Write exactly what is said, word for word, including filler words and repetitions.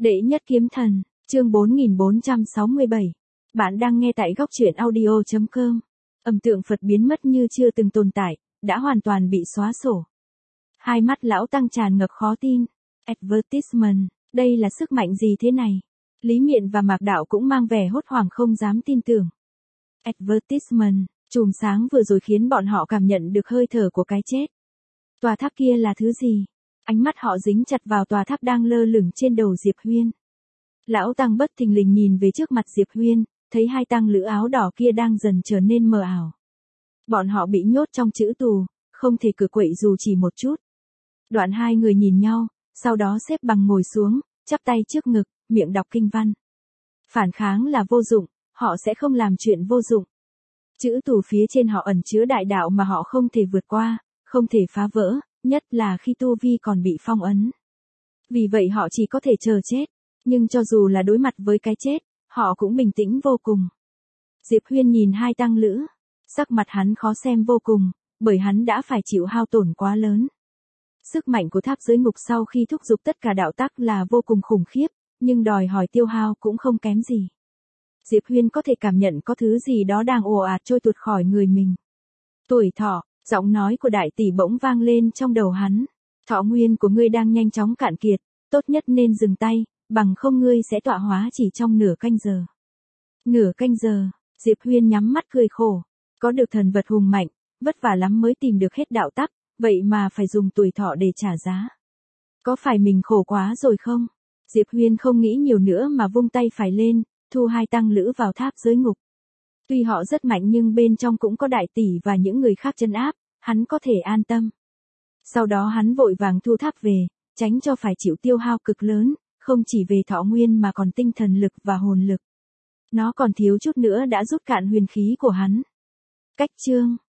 Đệ nhất kiếm thần, chương bốn nghìn bốn trăm sáu mươi bảy. Bạn đang nghe tại góc truyện audio chấm com. Ầm tượng Phật biến mất như chưa từng tồn tại, đã hoàn toàn bị xóa sổ. Hai mắt lão tăng tràn ngập khó tin. Advertisement, đây là sức mạnh gì thế này? Lý Miện và Mạc Đạo cũng mang vẻ hốt hoảng không dám tin tưởng. Advertisement, chùm sáng vừa rồi khiến bọn họ cảm nhận được hơi thở của cái chết. Tòa tháp kia là thứ gì? Ánh mắt họ dính chặt vào tòa tháp đang lơ lửng trên đầu Diệp Huyên. Lão tăng bất thình lình nhìn về trước mặt Diệp Huyên, thấy hai tăng lữ áo đỏ kia đang dần trở nên mờ ảo. Bọn họ bị nhốt trong chữ tù, không thể cử quậy dù chỉ một chút. Đoạn hai người nhìn nhau, sau đó xếp bằng ngồi xuống, chắp tay trước ngực, miệng đọc kinh văn. Phản kháng là vô dụng, họ sẽ không làm chuyện vô dụng. Chữ tù phía trên họ ẩn chứa đại đạo mà họ không thể vượt qua, không thể phá vỡ, nhất là khi tu vi còn bị phong ấn. Vì vậy họ chỉ có thể chờ chết, nhưng cho dù là đối mặt với cái chết, họ cũng bình tĩnh vô cùng. Diệp Huyên nhìn hai tăng lữ, sắc mặt hắn khó xem vô cùng, bởi hắn đã phải chịu hao tổn quá lớn. Sức mạnh của tháp giới ngục sau khi thúc giục tất cả đạo tắc là vô cùng khủng khiếp, nhưng đòi hỏi tiêu hao cũng không kém gì. Diệp Huyên có thể cảm nhận có thứ gì đó đang ồ ạt trôi tuột khỏi người mình. Tuổi thọ, giọng nói của đại tỷ bỗng vang lên trong đầu hắn. Thọ nguyên của ngươi đang nhanh chóng cạn kiệt, tốt nhất nên dừng tay, bằng không ngươi sẽ tọa hóa chỉ trong nửa canh giờ. Nửa canh giờ, Diệp Huyên nhắm mắt cười khổ. Có được thần vật hùng mạnh, vất vả lắm mới tìm được hết đạo tắc, vậy mà phải dùng tuổi thọ để trả giá. Có phải mình khổ quá rồi không? Diệp Huyên không nghĩ nhiều nữa mà vung tay phải lên, thu hai tăng lữ vào tháp giới ngục. Tuy họ rất mạnh nhưng bên trong cũng có đại tỷ và những người khác trấn áp, hắn có thể an tâm. Sau đó hắn vội vàng thu tháp về, tránh cho phải chịu tiêu hao cực lớn, không chỉ về thọ nguyên mà còn tinh thần lực và hồn lực. Nó còn thiếu chút nữa đã rút cạn huyền khí của hắn. Cách chương,